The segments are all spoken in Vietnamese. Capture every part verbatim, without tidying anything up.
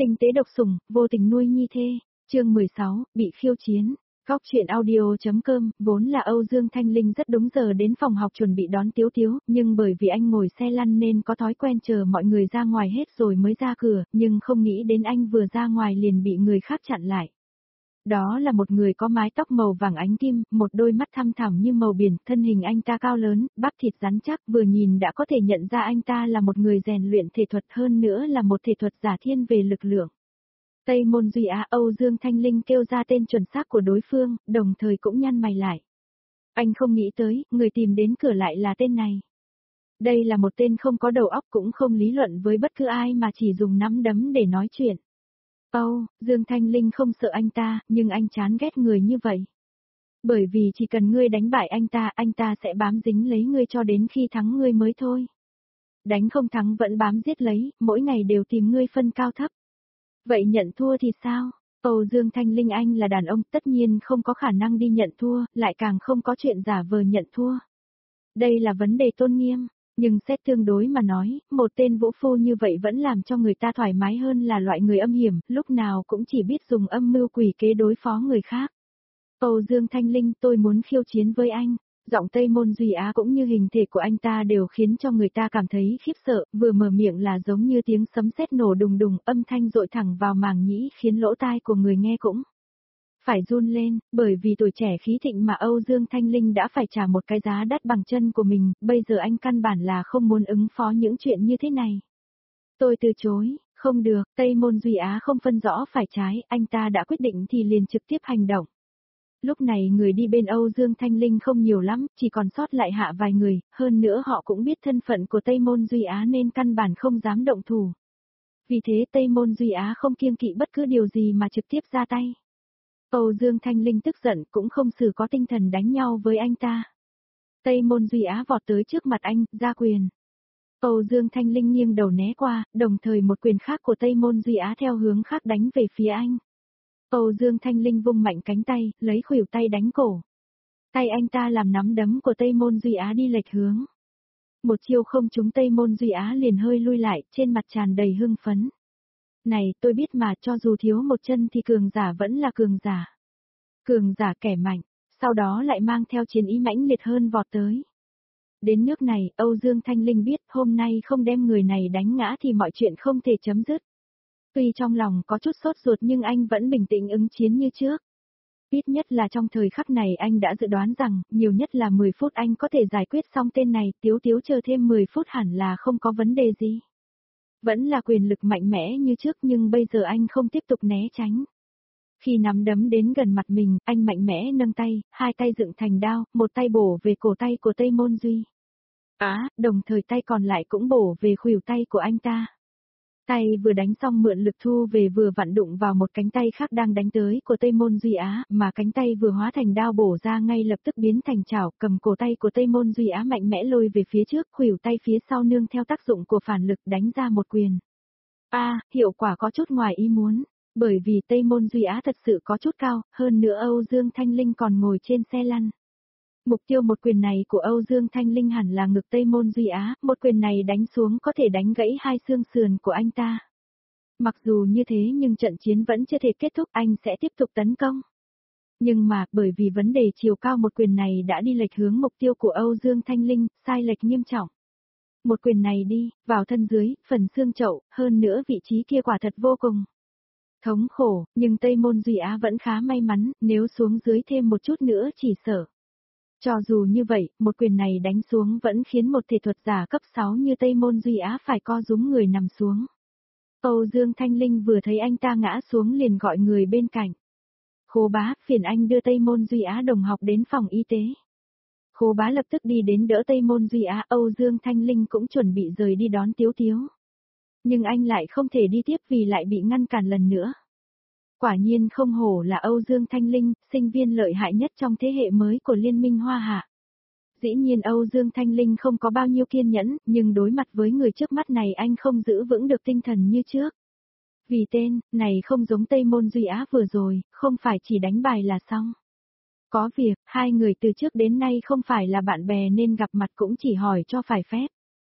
Tinh tế độc sủng, vô tình nuôi nhi thê, chương mười sáu, bị khiêu chiến. Góc chuyện audio.com, vốn là Âu Dương Thanh Linh rất đúng giờ đến phòng học chuẩn bị đón Tiếu Tiếu, nhưng bởi vì anh ngồi xe lăn nên có thói quen chờ mọi người ra ngoài hết rồi mới ra cửa, nhưng không nghĩ đến anh vừa ra ngoài liền bị người khác chặn lại. Đó là một người có mái tóc màu vàng ánh kim, một đôi mắt thăm thẳm như màu biển, thân hình anh ta cao lớn, bắp thịt rắn chắc, vừa nhìn đã có thể nhận ra anh ta là một người rèn luyện thể thuật, hơn nữa là một thể thuật giả thiên về lực lượng. Tây Môn Duy Á. Âu Dương Thanh Linh kêu ra tên chuẩn xác của đối phương, đồng thời cũng nhăn mày lại. Anh không nghĩ tới, người tìm đến cửa lại là tên này. Đây là một tên không có đầu óc, cũng không lý luận với bất cứ ai mà chỉ dùng nắm đấm để nói chuyện. Âu Dương Thanh Linh không sợ anh ta, nhưng anh chán ghét người như vậy. Bởi vì chỉ cần ngươi đánh bại anh ta, anh ta sẽ bám dính lấy ngươi cho đến khi thắng ngươi mới thôi. Đánh không thắng vẫn bám giết lấy, mỗi ngày đều tìm ngươi phân cao thấp. Vậy nhận thua thì sao? Âu Dương Thanh Linh, anh là đàn ông, tất nhiên không có khả năng đi nhận thua, lại càng không có chuyện giả vờ nhận thua. Đây là vấn đề tôn nghiêm, nhưng xét tương đối mà nói, một tên vũ phu như vậy vẫn làm cho người ta thoải mái hơn là loại người âm hiểm, lúc nào cũng chỉ biết dùng âm mưu quỷ kế đối phó người khác. Âu Dương Thanh Linh, tôi muốn khiêu chiến với anh. Giọng Tây Môn Duy Á cũng như hình thể của anh ta đều khiến cho người ta cảm thấy khiếp sợ, vừa mở miệng là giống như tiếng sấm sét nổ đùng đùng, âm thanh dội thẳng vào màng nhĩ khiến lỗ tai của người nghe cũng phải run lên, bởi vì tuổi trẻ khí thịnh mà Âu Dương Thanh Linh đã phải trả một cái giá đắt bằng chân của mình, bây giờ anh căn bản là không muốn ứng phó những chuyện như thế này. Tôi từ chối, không được, Tây Môn Duy Á không phân rõ phải trái, anh ta đã quyết định thì liền trực tiếp hành động. Lúc này người đi bên Âu Dương Thanh Linh không nhiều lắm, chỉ còn sót lại hạ vài người, hơn nữa họ cũng biết thân phận của Tây Môn Duy Á nên căn bản không dám động thủ. Vì thế Tây Môn Duy Á không kiêng kỵ bất cứ điều gì mà trực tiếp ra tay. Âu Dương Thanh Linh tức giận cũng không xử có tinh thần đánh nhau với anh ta. Tây Môn Duy Á vọt tới trước mặt anh, ra quyền. Âu Dương Thanh Linh nghiêng đầu né qua, đồng thời một quyền khác của Tây Môn Duy Á theo hướng khác đánh về phía anh. Âu Dương Thanh Linh vung mạnh cánh tay, lấy khuỷu tay đánh cổ. Tay anh ta làm nắm đấm của Tây Môn Duy Á đi lệch hướng. Một chiêu không trúng, Tây Môn Duy Á liền hơi lui lại, trên mặt tràn đầy hưng phấn. Này, tôi biết mà, cho dù thiếu một chân thì cường giả vẫn là cường giả. Cường giả kẻ mạnh, sau đó lại mang theo chiến ý mãnh liệt hơn vọt tới. Đến nước này, Âu Dương Thanh Linh biết hôm nay không đem người này đánh ngã thì mọi chuyện không thể chấm dứt. Tuy trong lòng có chút sốt ruột nhưng anh vẫn bình tĩnh ứng chiến như trước. Ít nhất là trong thời khắc này anh đã dự đoán rằng, nhiều nhất là mười phút anh có thể giải quyết xong tên này, Tiếu Tiếu chờ thêm mười phút hẳn là không có vấn đề gì. Vẫn là quyền lực mạnh mẽ như trước nhưng bây giờ anh không tiếp tục né tránh. Khi nắm đấm đến gần mặt mình, anh mạnh mẽ nâng tay, hai tay dựng thành đao, một tay bổ về cổ tay của Tây Môn Duy Á, đồng thời tay còn lại cũng bổ về khuỷu tay của anh ta. Tay vừa đánh xong mượn lực thu về vừa vặn đụng vào một cánh tay khác đang đánh tới của Tây Môn Duy Á, mà cánh tay vừa hóa thành đao bổ ra ngay lập tức biến thành chảo, cầm cổ tay của Tây Môn Duy Á mạnh mẽ lôi về phía trước, khuỷu tay phía sau nương theo tác dụng của phản lực đánh ra một quyền. A, à, hiệu quả có chút ngoài ý muốn, bởi vì Tây Môn Duy Á thật sự có chút cao, hơn nữa Âu Dương Thanh Linh còn ngồi trên xe lăn. Mục tiêu một quyền này của Âu Dương Thanh Linh hẳn là ngực Tây Môn Duy Á, một quyền này đánh xuống có thể đánh gãy hai xương sườn của anh ta. Mặc dù như thế nhưng trận chiến vẫn chưa thể kết thúc, anh sẽ tiếp tục tấn công. Nhưng mà, bởi vì vấn đề chiều cao một quyền này đã đi lệch hướng mục tiêu của Âu Dương Thanh Linh, sai lệch nghiêm trọng. Một quyền này đi, vào thân dưới, phần xương chậu, hơn nữa vị trí kia quả thật vô cùng thống khổ, nhưng Tây Môn Duy Á vẫn khá may mắn, nếu xuống dưới thêm một chút nữa chỉ sợ. Cho dù như vậy, một quyền này đánh xuống vẫn khiến một thể thuật giả cấp sáu như Tây Môn Duy Á phải co rúm người nằm xuống. Âu Dương Thanh Linh vừa thấy anh ta ngã xuống liền gọi người bên cạnh. Khố bá, phiền anh đưa Tây Môn Duy Á đồng học đến phòng y tế. Khố bá lập tức đi đến đỡ Tây Môn Duy Á, Âu Dương Thanh Linh cũng chuẩn bị rời đi đón Tiếu Tiếu. Nhưng anh lại không thể đi tiếp vì lại bị ngăn cản lần nữa. Quả nhiên không hổ là Âu Dương Thanh Linh, sinh viên lợi hại nhất trong thế hệ mới của Liên minh Hoa Hạ. Dĩ nhiên Âu Dương Thanh Linh không có bao nhiêu kiên nhẫn, nhưng đối mặt với người trước mắt này anh không giữ vững được tinh thần như trước. Vì tên, này không giống Tây Môn Duy Á vừa rồi, không phải chỉ đánh bài là xong. Có việc, hai người từ trước đến nay không phải là bạn bè nên gặp mặt cũng chỉ hỏi cho phải phép.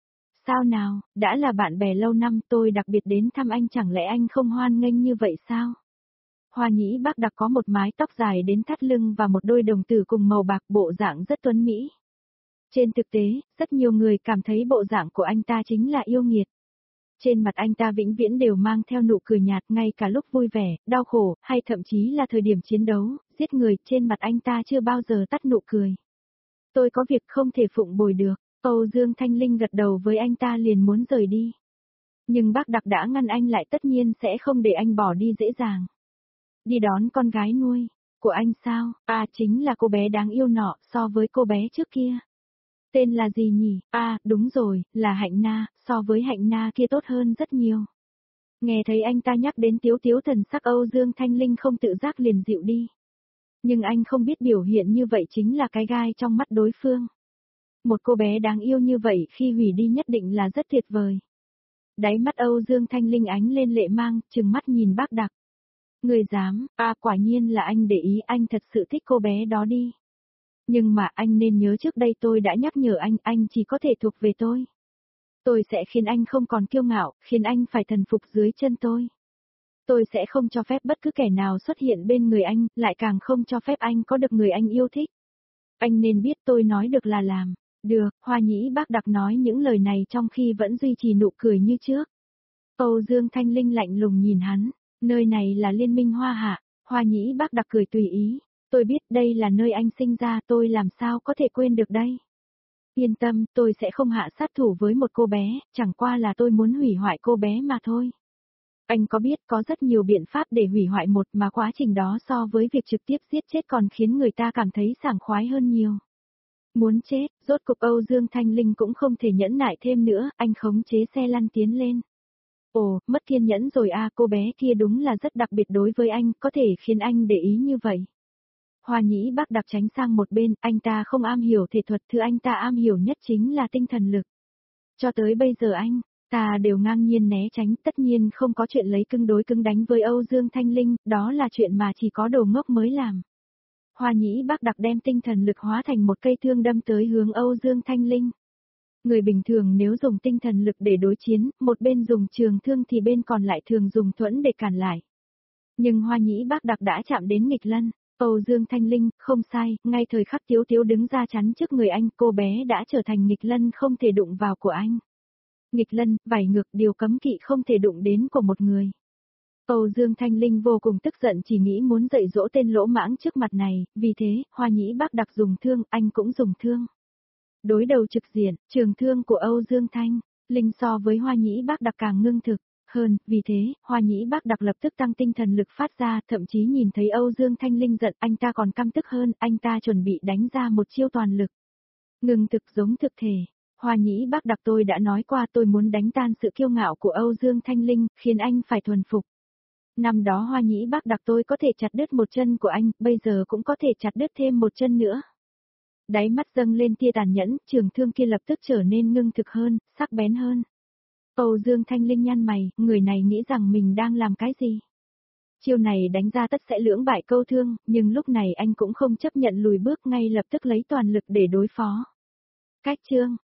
Sao nào, đã là bạn bè lâu năm tôi đặc biệt đến thăm anh chẳng lẽ anh không hoan nghênh như vậy sao? Hoa nhĩ bác đặc có một mái tóc dài đến thắt lưng và một đôi đồng tử cùng màu bạc bộ dạng rất tuấn mỹ. Trên thực tế, rất nhiều người cảm thấy bộ dạng của anh ta chính là yêu nghiệt. Trên mặt anh ta vĩnh viễn đều mang theo nụ cười nhạt ngay cả lúc vui vẻ, đau khổ, hay thậm chí là thời điểm chiến đấu, giết người, trên mặt anh ta chưa bao giờ tắt nụ cười. Tôi có việc không thể phụng bồi được, Âu Dương Thanh Linh gật đầu với anh ta liền muốn rời đi. Nhưng bác đặc đã ngăn anh lại, tất nhiên sẽ không để anh bỏ đi dễ dàng. Đi đón con gái nuôi, của anh sao? À chính là cô bé đáng yêu nọ, so với cô bé trước kia. Tên là gì nhỉ? À, đúng rồi, là Hạnh Na, so với Hạnh Na kia tốt hơn rất nhiều. Nghe thấy anh ta nhắc đến Tiếu Tiếu, thần sắc Âu Dương Thanh Linh không tự giác liền dịu đi. Nhưng anh không biết biểu hiện như vậy chính là cái gai trong mắt đối phương. Một cô bé đáng yêu như vậy khi hủy đi nhất định là rất tuyệt vời. Đáy mắt Âu Dương Thanh Linh ánh lên lệ mang, trừng mắt nhìn bác đặc. Người dám, à quả nhiên là anh để ý, anh thật sự thích cô bé đó đi. Nhưng mà anh nên nhớ trước đây tôi đã nhắc nhở anh, anh chỉ có thể thuộc về tôi. Tôi sẽ khiến anh không còn kiêu ngạo, khiến anh phải thần phục dưới chân tôi. Tôi sẽ không cho phép bất cứ kẻ nào xuất hiện bên người anh, lại càng không cho phép anh có được người anh yêu thích. Anh nên biết tôi nói được là làm. Được, Hoa nhĩ bác đặc nói những lời này trong khi vẫn duy trì nụ cười như trước. Âu Dương Thanh Linh lạnh lùng nhìn hắn, nơi này là Liên minh Hoa Hạ, Hoa nhĩ bác đặc cười tùy ý. Tôi biết đây là nơi anh sinh ra, tôi làm sao có thể quên được đây. Yên tâm, tôi sẽ không hạ sát thủ với một cô bé, chẳng qua là tôi muốn hủy hoại cô bé mà thôi. Anh có biết có rất nhiều biện pháp để hủy hoại một mà quá trình đó so với việc trực tiếp giết chết còn khiến người ta cảm thấy sảng khoái hơn nhiều. Muốn chết, rốt cục Âu Dương Thanh Linh cũng không thể nhẫn nại thêm nữa, anh khống chế xe lăn tiến lên. Ồ, mất kiên nhẫn rồi à, cô bé kia đúng là rất đặc biệt đối với anh, có thể khiến anh để ý như vậy. Hoa nhĩ bác đặc tránh sang một bên, anh ta không am hiểu thể thuật, thứ anh ta am hiểu nhất chính là tinh thần lực. Cho tới bây giờ anh, ta đều ngang nhiên né tránh, tất nhiên không có chuyện lấy cứng đối cứng đánh với Âu Dương Thanh Linh, đó là chuyện mà chỉ có đồ ngốc mới làm. Hoa nhĩ bác đặc đem tinh thần lực hóa thành một cây thương đâm tới hướng Âu Dương Thanh Linh. Người bình thường nếu dùng tinh thần lực để đối chiến, một bên dùng trường thương thì bên còn lại thường dùng thuẫn để cản lại. Nhưng Hoa nhĩ bác đặc đã chạm đến nghịch lân. Âu Dương Thanh Linh, không sai, ngay thời khắc Tiếu Tiếu đứng ra chắn trước người anh, cô bé đã trở thành nghịch lân không thể đụng vào của anh. Nghịch lân, vảy ngược, điều cấm kỵ không thể đụng đến của một người. Âu Dương Thanh Linh vô cùng tức giận, chỉ nghĩ muốn dạy dỗ tên lỗ mãng trước mặt này, vì thế, Hoa nhĩ bác đặc dùng thương, anh cũng dùng thương. Đối đầu trực diện, trường thương của Âu Dương Thanh Linh so với Hoa nhĩ bác đặc càng ngưng thực hơn, vì thế, Hoa nhĩ bác đặc lập tức tăng tinh thần lực phát ra, thậm chí nhìn thấy Âu Dương Thanh Linh giận, anh ta còn căm tức hơn, anh ta chuẩn bị đánh ra một chiêu toàn lực. Ngừng thực giống thực thể, Hoa nhĩ bác đặc, tôi đã nói qua tôi muốn đánh tan sự kiêu ngạo của Âu Dương Thanh Linh, khiến anh phải thuần phục. Năm đó Hoa nhĩ bác đặc tôi có thể chặt đứt một chân của anh, bây giờ cũng có thể chặt đứt thêm một chân nữa. Đáy mắt dâng lên tia tàn nhẫn, trường thương kia lập tức trở nên ngưng thực hơn, sắc bén hơn. Âu Dương Thanh Linh nhăn mày, người này nghĩ rằng mình đang làm cái gì? Chiêu này đánh ra tất sẽ lưỡng bại câu thương, nhưng lúc này anh cũng không chấp nhận lùi bước, ngay lập tức lấy toàn lực để đối phó. Cách chương